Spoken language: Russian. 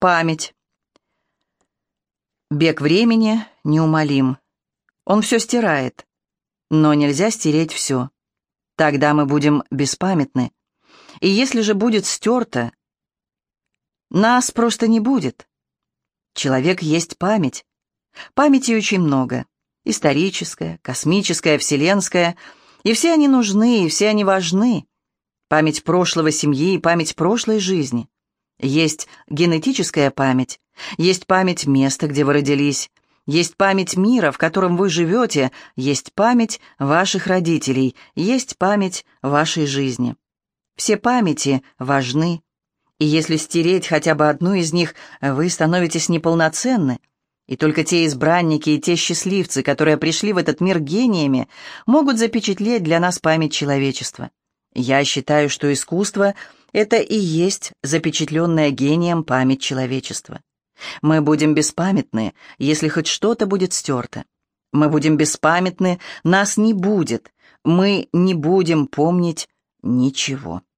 Память. Бег времени неумолим. Он все стирает, но нельзя стереть все. Тогда мы будем беспамятны. И если же будет стерто, нас просто не будет. Человек есть память. Памяти очень много. Историческая, космическая, вселенская. И все они нужны, и все они важны. Память прошлого семьи и память прошлой жизни. Есть генетическая память, есть память места, где вы родились, есть память мира, в котором вы живете, есть память ваших родителей, есть память вашей жизни. Все памяти важны, и если стереть хотя бы одну из них, вы становитесь неполноценны, и только те избранники и те счастливцы, которые пришли в этот мир гениями, могут запечатлеть для нас память человечества. Я считаю, что искусство — это и есть запечатленная гением память человечества. Мы будем беспамятны, если хоть что-то будет стерто. Мы будем беспамятны, нас не будет. Мы не будем помнить ничего.